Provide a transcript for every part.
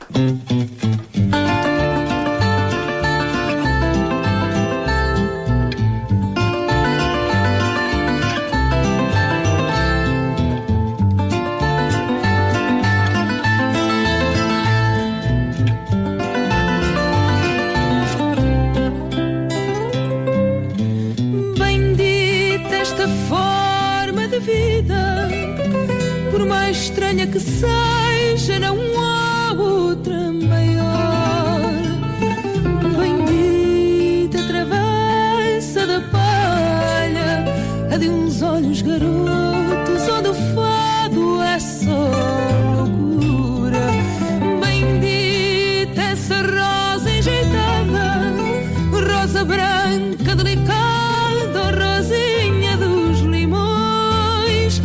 Estranha que seja, não há outra maior. Bendita travessa da palha, a de uns olhos garotos, onde o fado é só loucura. Bendita essa rosa enjeitada, rosa branca delicada, rosinha dos limões.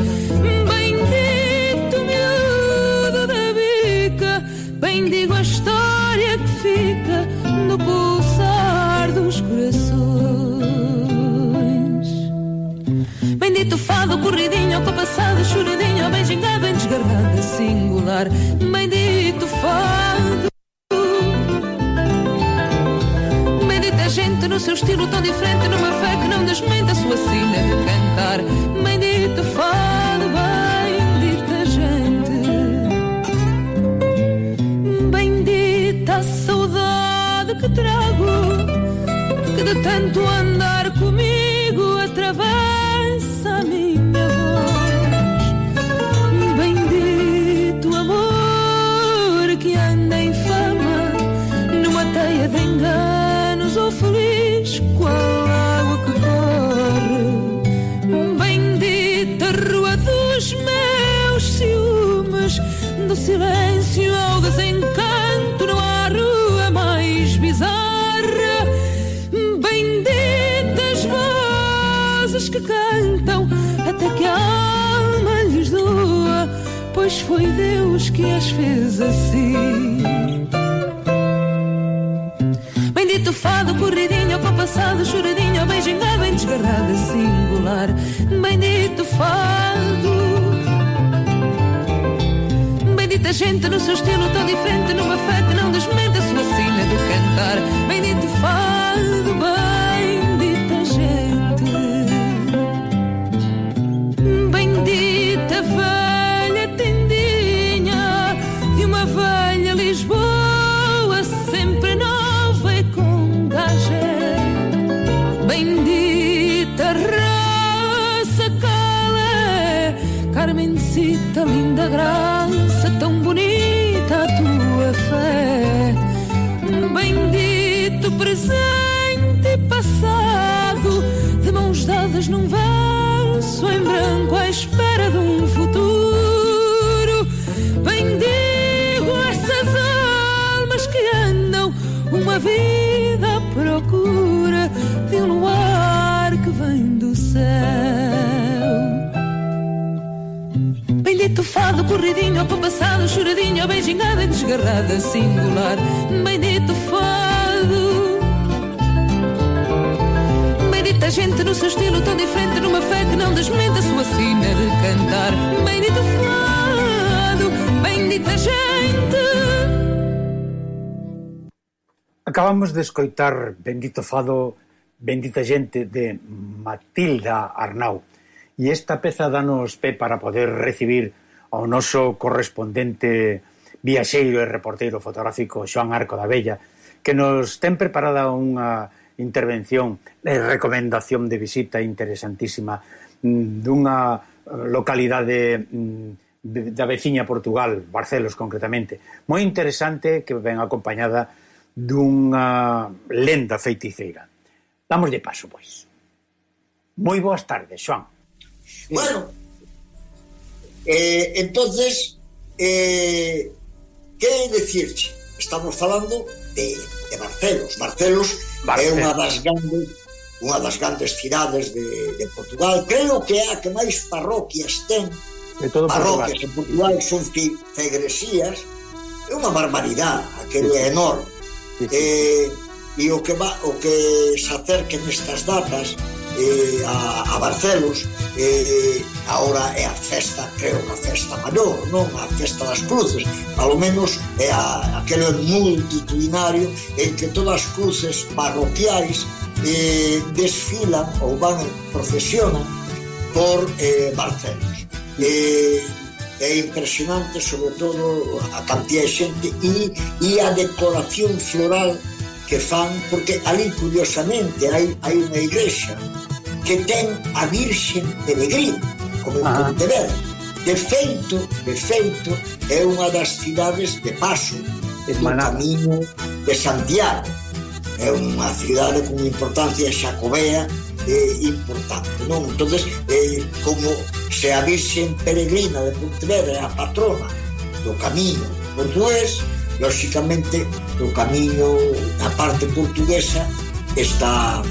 Bendigo a história que fica no pulsar dos corações. Bendito fado, corridinho, compassado, choradinho, bem gingado, bem desgarrado, singular. Bendito fado. Bendita gente no seu estilo tão diferente, numa fé que não desmente a sua sina de cantar. Bendito fado, bendita gente. A saudade que trago, que de tanto andar comigo atravessa a minha voz. Bendito amor que anda em fama, numa teia de enganos, ou feliz qual água que corre. Bendita rua dos meus ciúmes, do silêncio ao desencanto, não há rua mais bizarra. Benditas vozes que cantam até que a alma lhes doa, pois foi Deus que as fez assim. Bendito fado, corridinho, compassado, choradinho, bem gingado, bem desgarrado, singular. Bendito fado. Bendita gente no seu estilo tão diferente, numa fé que não desmente a sua sina do cantar. Bendito fado, bendita gente. Bendita velha tendinha de uma velha Lisboa, sempre nova e com gagé. Bendita raça Calé, Carmencita, linda graça, tão bonita a tua fé. Bendito presente e passado, de mãos dadas num verso em branco à espera de um futuro. Bendigo essas almas que andam uma vida à procura de um luar que vem do céu. Bendito fado, corridinho, compassado, choradinho, bem gingado e desgarrada, singular. Bendito fado. Bendita gente no seu estilo tão diferente, numa fé que não desmente a sua sina de cantar. Bendito fado, bendita gente. Acabamos de escoitar Bendito fado, bendita gente de Matilda Arnau. E esta peza danos pé para poder recibir ao noso correspondente viaxeiro e reporteiro fotográfico Xoán Arco da Vella, que nos ten preparada unha intervención de recomendación de visita interesantísima dunha localidade da veciña Portugal, Barcelos concretamente, moi interesante, que ven acompañada dunha lenda feiticeira. Damoslle paso, pois. Moi boas tardes, Xoán. Bueno, entonces, que decirche? Estamos falando de Barcelos. Barcelos é unha das grandes cidades de Portugal. Creo que é a que máis parroquias ten. Parroquias en Portugal son fegresías. É unha barbaridade, aquilo é enorme. E o que se acerquen estas datas, a Barcelos, agora é a festa, creo que a festa maior, non a festa das cruces, palo menos é aquele multitudinario en que todas as cruces parroquiais desfilan ou van procesionan por Barcelos. É impresionante, sobre todo a cantidad de xente e a decoración floral que fan, porque ali curiosamente hai unha igrexa que ten a Virxen Peregrina, como en Pontevedra. De feito, é unha das cidades de paso do Camiño de Santiago. É unha cidade con importancia xacobea importante, non? Entonces, como se a Virxen Peregrina de Pontevedra é a patrona do Camiño portugués, lóxicamente o Camiño, a parte portuguesa, está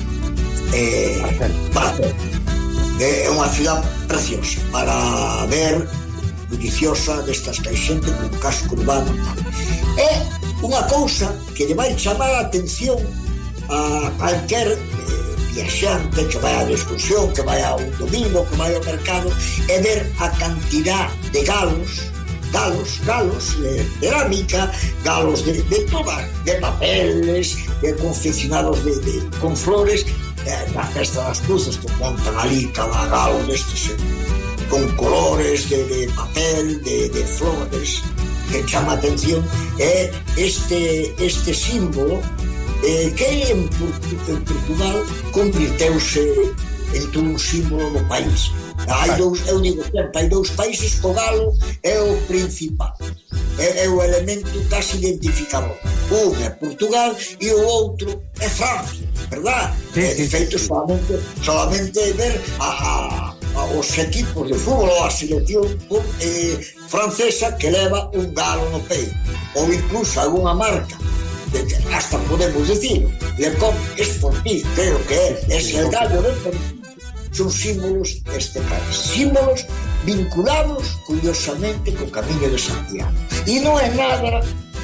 Barcelona. É unha cidade preciosa para ver, deliciosa, destas que hai xente con casco urbano. É unha cousa que lle vai chamar a atención a calquer viaxante que vai á excursión, que vai ao domingo, que vai ao mercado, é ver a cantidad de galos de cerámica, galos de todas, de papeles, de confeccionados con flores, na festa das cruces que montan ali cada galo destes con colores de papel, de flores, que chama a atención. É este símbolo que en Portugal convirteuse en todo un símbolo do país. Eu digo sempre, hai dous países que o galo é o principal, é o elemento casi identificador. Un é Portugal e o outro é Francia, verdad? De feito, solamente ver os equipos de fútbol ou a selección francesa que leva un galo no peito, ou incluso alguna marca hasta podemos decir Le Comte Sportif, creo que é el gallo de Sportif. Son símbolos deste país, símbolos vinculados curiosamente co Camiño de Santiago, e non é nada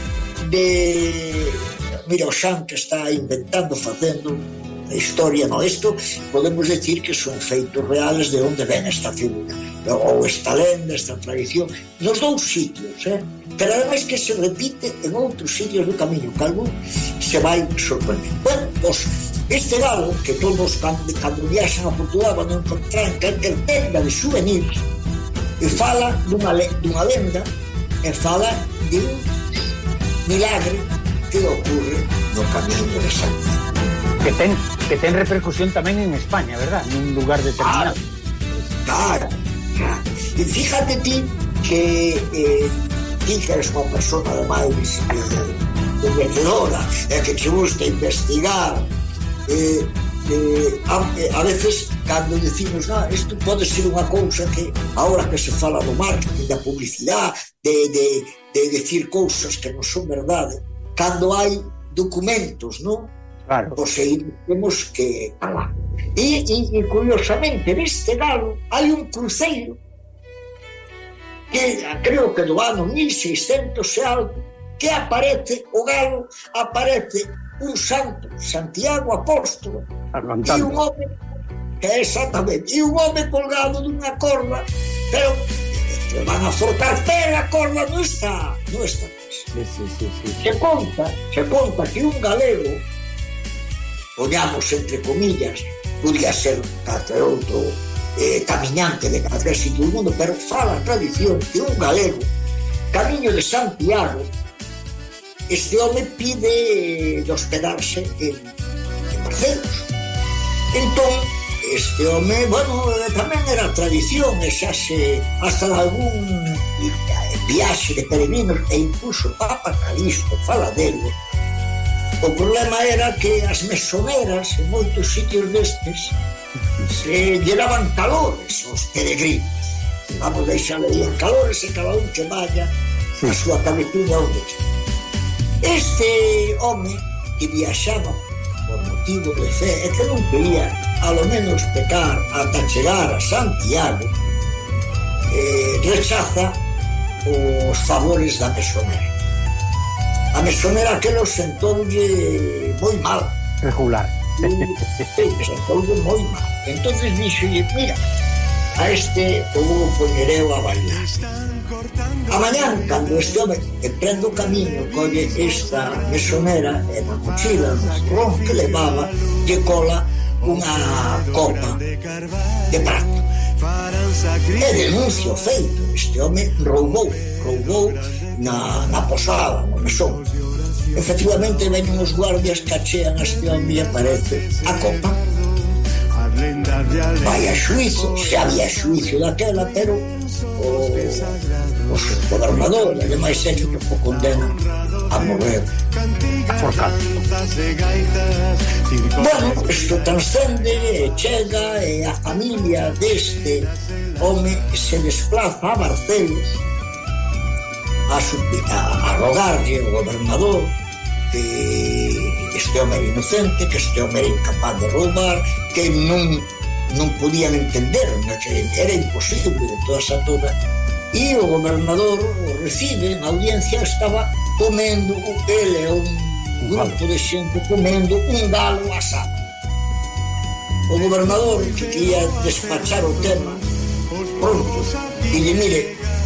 de mira o Xan que está inventando, facendo a historia, non, isto podemos decir que son feitos reales de onde ven esta figura ou esta lenda, esta tradición nos dous sitios, pero ademais que se repite en outros sitios do Camiño, que algún se vai sorprender. Bueno, pues este galo que todos cando viaxan a Portugal van a encontrar en calquer tenda de souvenirs, e fala dunha lenda, e fala de un milagre que ocorre no Camiño de Santiago, que ten repercusión tamén en España, verdad? En un lugar determinado. Claro. E fíjate ti que ti que eres unha persona ademais conocedora e que te gusta investigar, a veces cando decimos isto pode ser unha cousa que agora que se fala do marketing, da publicidade, de decir cousas que non son verdade, cando hai documentos, non? Claro. Pois aí temos que falar. E curiosamente neste galo hai un cruceiro que creo que do ano 1600 e algo, que aparece o galo, aparece un santo, Santiago Apóstolo, e un home exactamente, e un home colgado dunha corda, pero que van a forcar, pero a corda non está sí. Se conta que un galego, poñamos entre comillas, podría ser calquer outro camiñante de calquer sitio do mundo, pero fala a tradición que un galego, Camiño de Santiago, este home pide de hospedarse en Barcelos. Entón, este home, bueno, tamén era tradición, xa se hasta algún viaxe de peregrinos, e incluso Papa Calixto fala dele. O problema era que as mesoneras en moitos sitios destes se llevaban calores aos peregrinos. Vamos deixar aí en calores e cada un que vaya a súa cabecilla onde quere. Este home que viaxaba por motivo de fe e que non quería alo menos pecar ata chegar a Santiago, rechaza os favores da mesonera. A mesonera aquelo sentóulle moi mal. Regular. todo moi mal. Entonces dixolle, mira, a este o vou poñer eu a bailar. A mañán, cando este home prende o camiño, colle esta mesonera e na mochila, no ron que levaba, lle cola unha copa de prata. E denuncia o feito. Este home roubou na posada, no mesón. Efectivamente, veñen os guardias, cachean a este home e aparece a copa. Vai a xuizo, xa había xuizo daquela, pero o gobernador e demais éxito o condena a morrer aforcado. Bueno, isto transcende e chega e a familia deste home se desplaza a Barcelos a rogarlle ao gobernador que este home era inocente, que este home era incapaz de roubar, que non podían entender, que era imposible de toda. E o gobernador o recibe na audiencia, estaba comendo, ele é un grupo de xente comendo un galo asado. O gobernador que quería despachar o tema pronto, dille, mire,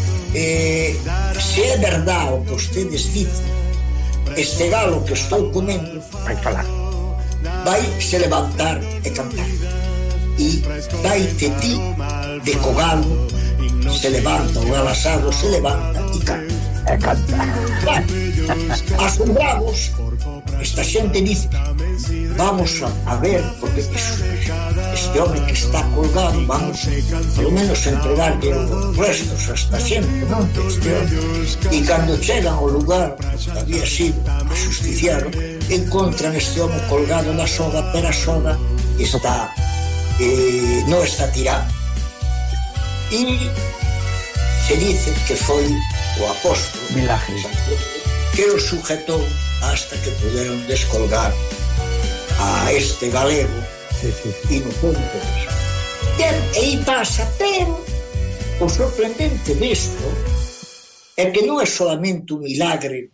se é verdade o que ustedes dicen, este galo que estou comendo vai falar, vai se levantar e cantar, e vai-te ti de co galo se levanta, o galo asado se levanta e canta. Asombrados, esta xente dice, vamos a ver, porque este home que está colgado, vamos polo menos entregarlle os restos a esta xente, non? E cando chegan ao lugar que había sido ajusticiado, encontran este home colgado na soga, pero a soga está non está tirada. E se dice que foi o apóstolo Milagre que o sujetou hasta que puderon descolgar a este galego inocente. E aí pasa, pero o sorprendente disto é que non é solamente un milagre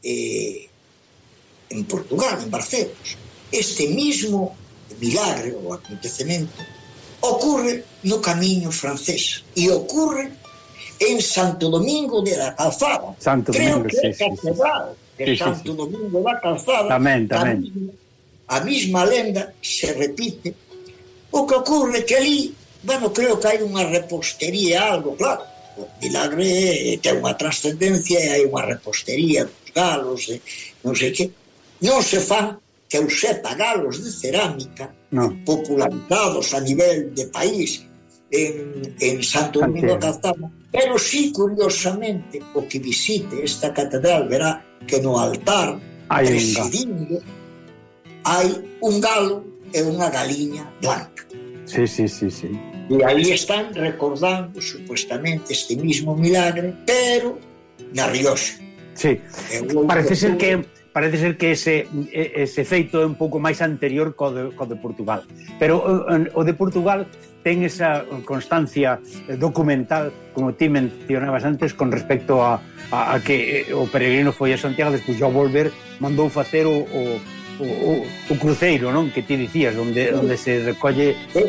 en Portugal, en Barcelos. Este mismo milagre ou acontecemento ocurre no camiño francés e ocurre en Santo Domingo de la Calzada. Creo que é catedral de Santo Domingo da Calzada. Tamén. A mesma lenda se repite. O que ocurre que ali, bueno, creo que hai unha repostería, algo, claro. O milagre ten unha trascendencia e hai unha repostería dos galos, non sei que. Non se fan, que eu sepa, galos de cerámica popularizados a nivel de país en Santo Domingo da Calzada, pero sí, curiosamente, o que visite esta catedral verá que no altar presidindo hai un galo e unha galiña blanca. Sí. E aí están recordando supuestamente este mismo milagre, pero na Rioxa. Sí, parece ser que ese feito é un pouco máis anterior co de Portugal, pero o de Portugal ten esa constancia documental, como ti mencionabas antes, con respecto a que o peregrino foi a Santiago, despois ao volver mandou facer o cruceiro, non? Que ti dicías, onde se recolle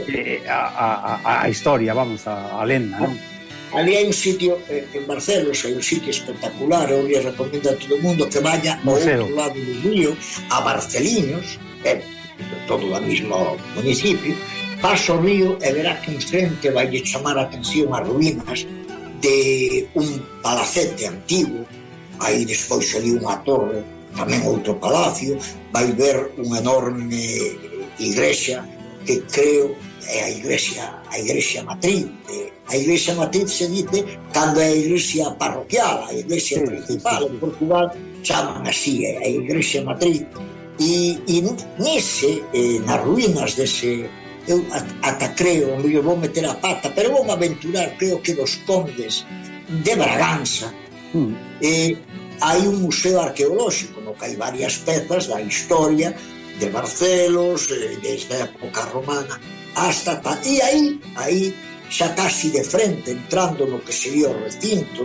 a historia, vamos, a lenda, non? Ali hai un sitio en Barcelos, hai un sitio espectacular, eu lle recomendo a todo o mundo que vaya ao outro lado do río, a Barceliños, todo o mesmo municipio, pasa o río e verá que enfrente vai lle chamar a atención as ruínas de un palacete antigo, aí despois ali unha torre, tamén outro palacio, vai ver unha enorme igrexa que creo é a igrexa matriz. A igrexa matriz se dice cando é a igrexa parroquial, a igrexa principal en Portugal chaman así, a igrexa matriz. E nese, nas ruínas dese, eu ata creo, eu vou meter a pata, pero vou aventurar, creo que dos condes de Braganza, hai un museo arqueolóxico no que hai varias pezas da historia de Barcelos, desde a época romana hasta tal, e aí xa casi de frente, entrando no que sería o recinto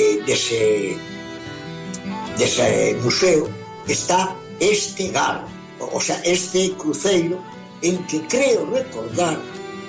dese museo, está este galo. o sea, este cruceiro en que creo recordar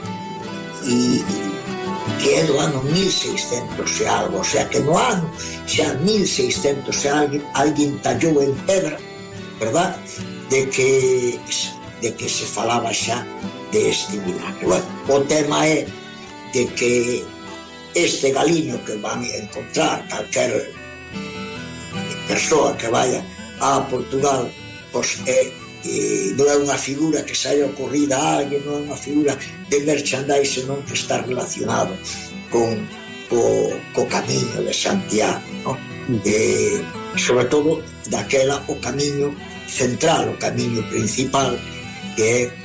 que é do ano 1600 e algo, o sea, que no ano xa 1600 e alguén tallou en pedra, verdad, de que se falaba xa de este milagre. Bueno, o tema é de que este galiño que van a encontrar calquer persoa que vaya a Portugal, pois non é unha figura que se haya ocorrida a alguén, non é unha figura de merchandise, non que está relacionado con co camiño de Santiago, no? Sobre todo daquela o camiño central, o camiño principal, que é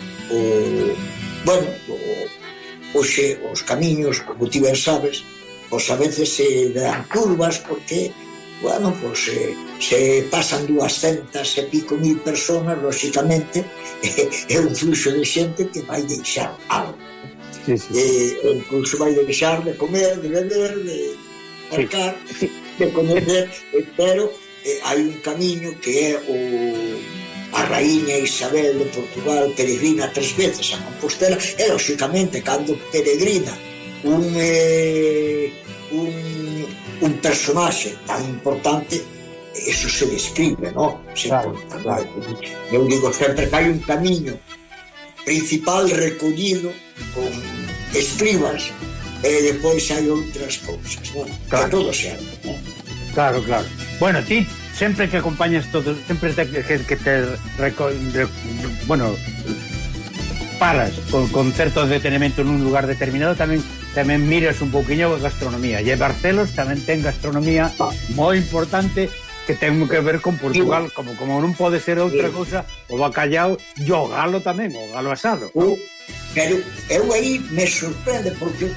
hoxe os camiños, como ti ben sabes, pois a veces se dan curvas porque se pasan 200 e pico mil personas, lóxicamente é un fluxo de xente que vai deixar algo. Incluso vai deixar de comer, de beber, de marcar, de conocer, pero hai un camiño que é a raíña Isabel de Portugal peregrina 3 veces a Compostela, e lóxicamente cando peregrina un personaxe tan importante, eso se describe, ¿no? Claro. Eu digo sempre que hai un camiño principal recollido con escribas e depois hai outras cousas, ¿no? Claro. Que todo sea, ¿no? Claro. Bueno, ti sempre que acompañas todo, sempre que te paras con certo detenimento nun lugar determinado, tamén miras un pouquiño a gastronomía, e Barcelos tamén ten gastronomía moi importante que ten que ver con Portugal, como non pode ser outra cousa, o bacallau e o galo tamén, o galo asado. Pero eu aí me sorprende porque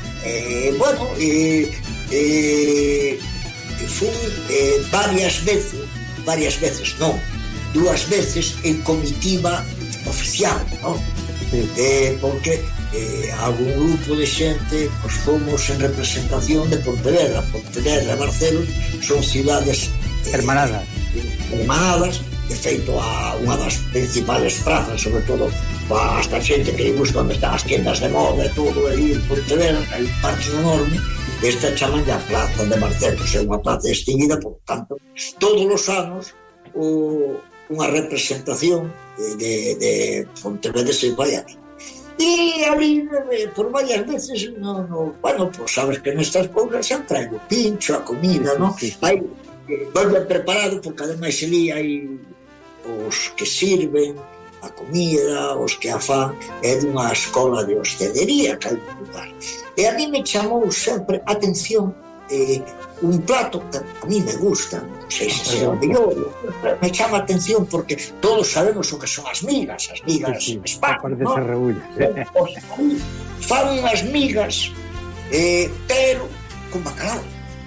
fui varias veces non, 2 veces en comitiva oficial, non? Porque algún grupo de xente pues fomos en representación de Pontevedra e Barcelos son cidades hermanadas, de feito a unha das principales prazas, sobre todo para esta xente que busca onde están as tiendas de moda e todo, aí en Pontevedra hai un parque enorme. Esta chaman a Plaza de Barcelos, é unha plaza extinguida, por tanto todos os anos unha representación de Pontevedra se vai aquí. E ali, por varias veces, pues sabes que nestas cousas xa traigo pincho, a comida, non? Hai ben preparado, porque ademais ali hai os que sirven a comida, os que a fan, é dunha escola de hostelería que hai un lugar. E a mí me chamou sempre atención un plato que a mí me gusta, non sei se sea o mellor, me chama atención porque todos sabemos o que son as migas España, non? Fan unhas migas, pero con bacalao.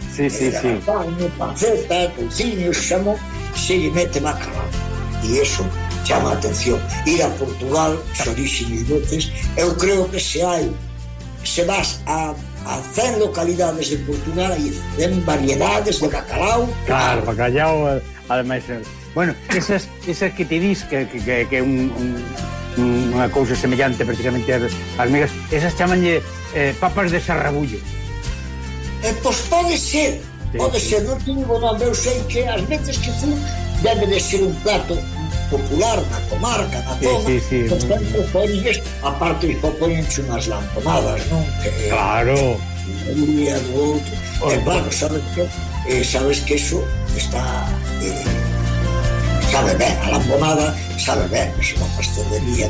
Panceta, touciño, xamón, se lle mete bacalao. E iso chama a atención. Ir a Portugal, xorísimas veces, eu creo que se vas a 100 localidades de Portugal e ten variedades de bacalao. Claro, bacalao, ademais. Bueno, esas que te dis que é unha cousa semellante prácticamente ás migas, esas chamanlle papas de sarrabullo. Pois pode ser, non tivo nome, eu sei que as veces que fui debe de ser un plato popular na comarca, na zona, que sempre poñes, aparte poñense unhas lamponadas, non? Claro. Un día do outro. Claro, sabes que eso está... sabe ben, a lamponada sabe ben, é unha pastelería,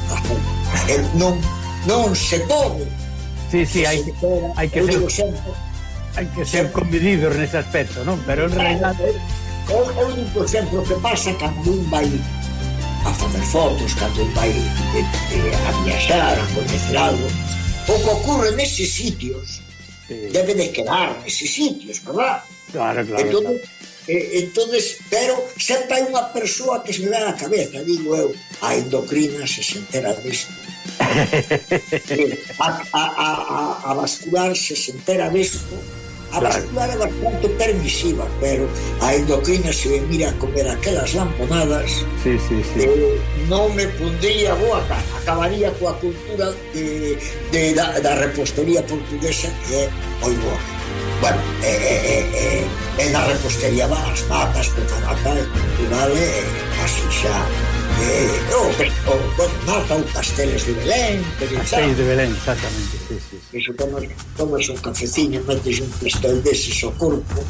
non se pode. Hai que ser convididos nese aspecto, non? Pero en realidade... Eu digo sempre o que pasa cando un vai a facer fotos, cando un vai a viaxar, a coñecer algo. O que ocorre neses sitios debe de quedar neses sitios, verdad? Claro. Entonces, pero sempre hai unha persoa que se me dá a cabeza, digo eu, a endocrina se entera disto. A vascular se entera disto, A vascular é bastante permisiva, pero a endocrina, se me mira a comer aquelas lamponadas, non me pondría boa cara. Acabaría coa cultura da repostería portuguesa, que é moi boa. Bueno, na repostería van as natas, petanata, Portugal, así xa. Nata ou casteles de Belén. Casteles de Belén, exactamente. Iso tomas un cafeciño, metes un pastel deses ao corpo,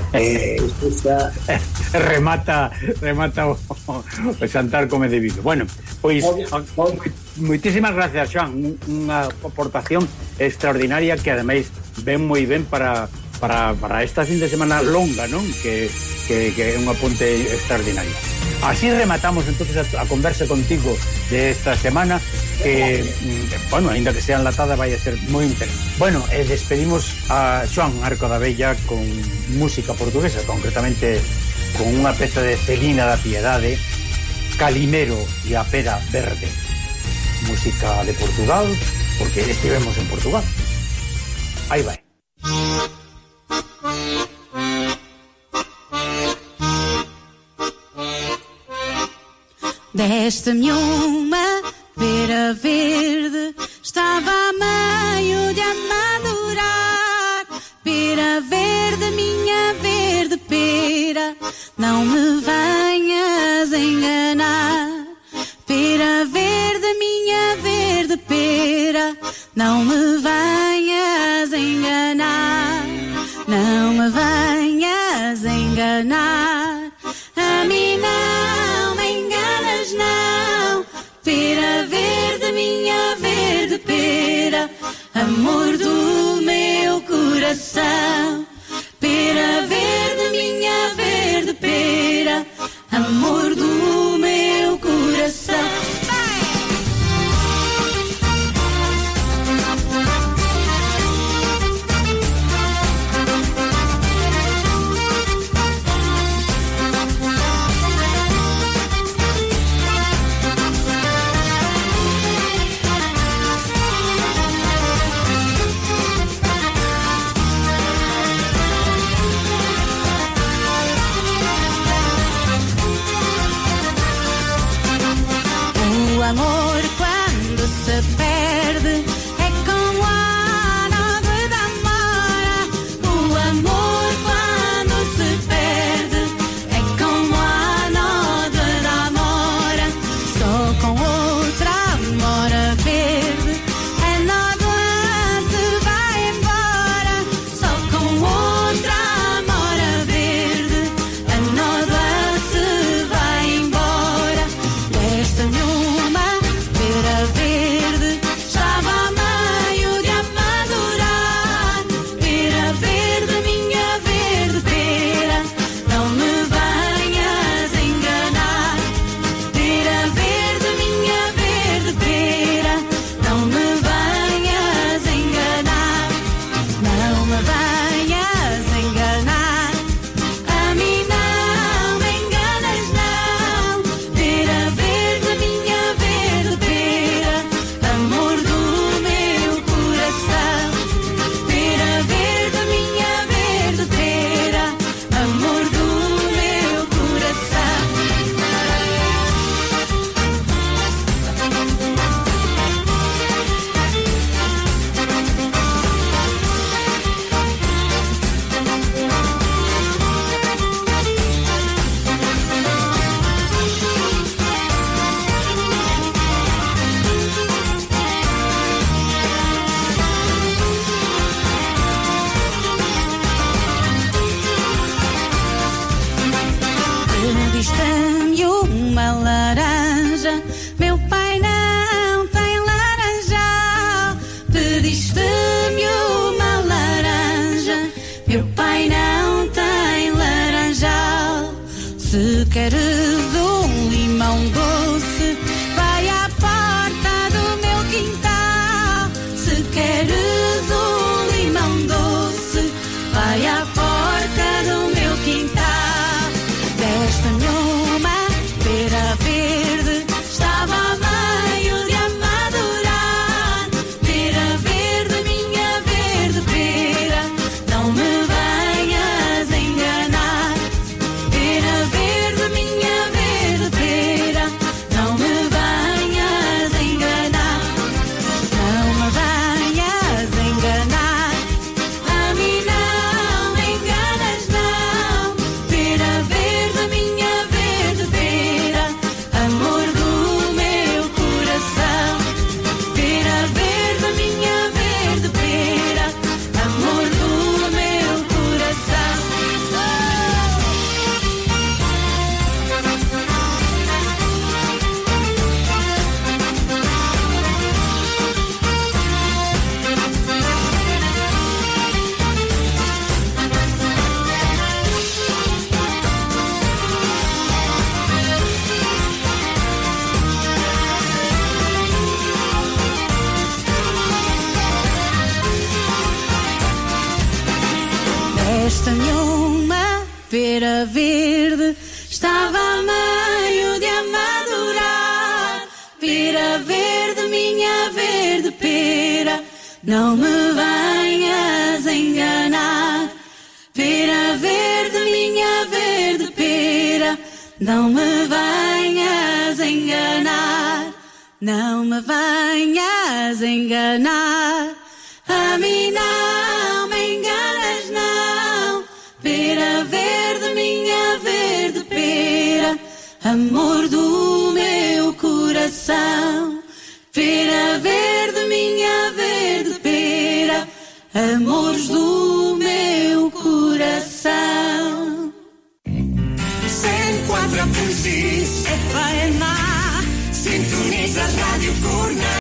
remata o xantar come debido. Bueno, pois moitísimas gracias, Xoán, unha aportación extraordinaria que ademais ven moi ben para esta fin de semana longa, non? Que é un apunte extraordinario. Así rematamos entonces a conversa contigo de esta semana, que, bueno, ainda que sea enlatada, vai a ser moi interesante. Bueno, despedimos a Xoán Arco da Vella con música portuguesa, concretamente con unha peza de Celina da Piedade, Calimero e a Pera Verde. Música de Portugal, porque estivemos en Portugal. Aí vai. Deste-me uma pera verde, estava a meio de amadurar. Pera verde, minha verde pera, não me venhas enganar. Pera verde, minha verde pera, não me venhas enganar. Não me venhas enganar. A mim não me enganas, não. Pera verde, minha verde pera, amor do meu coração. Pera verde, minha verde pera, amor do meu coração. O amor quando se perde é como a nave da mora. O amor quando se perde é como a nave da mora. Só com outra amora verde a nódoa se vai embora. Só com outra amora verde a nódoa se vai embora. Desta-me uma pera verde, estava a meio de amadurar. Pera verde, minha verde pera, não me venhas enganar. Pera verde, minha verde pera, não me venhas enganar. Não me venhas enganar. A mim não me enganas, não. Pera verde, minha verde pera, amor do meu coração. Pera verde, minha verde pera, amor do meu coração. Pediste-me uma laranja, meu pai não tem laranjal. Pediste-me uma laranja, meu pai não tem laranjal. Se queres um limão doce, vai à porta do meu quintal. Se queres um limão doce, vai à porta do meu quintal. Desta-me uma pera verde, estava a meio de amadurar. Pera verde, minha verde pera, não me verde estava a meio de amadurar. Pera verde, minha verde pera, não me venhas enganar. Pera verde, minha verde pera, não me venhas enganar. Não me venhas enganar. A mim não me enganas, não. Pera verde, minha verde pera, amor do meu coração. Pera verde, minha verde pera, amores do meu coração. 104.6 FM, sintoniza Rádio Cornell.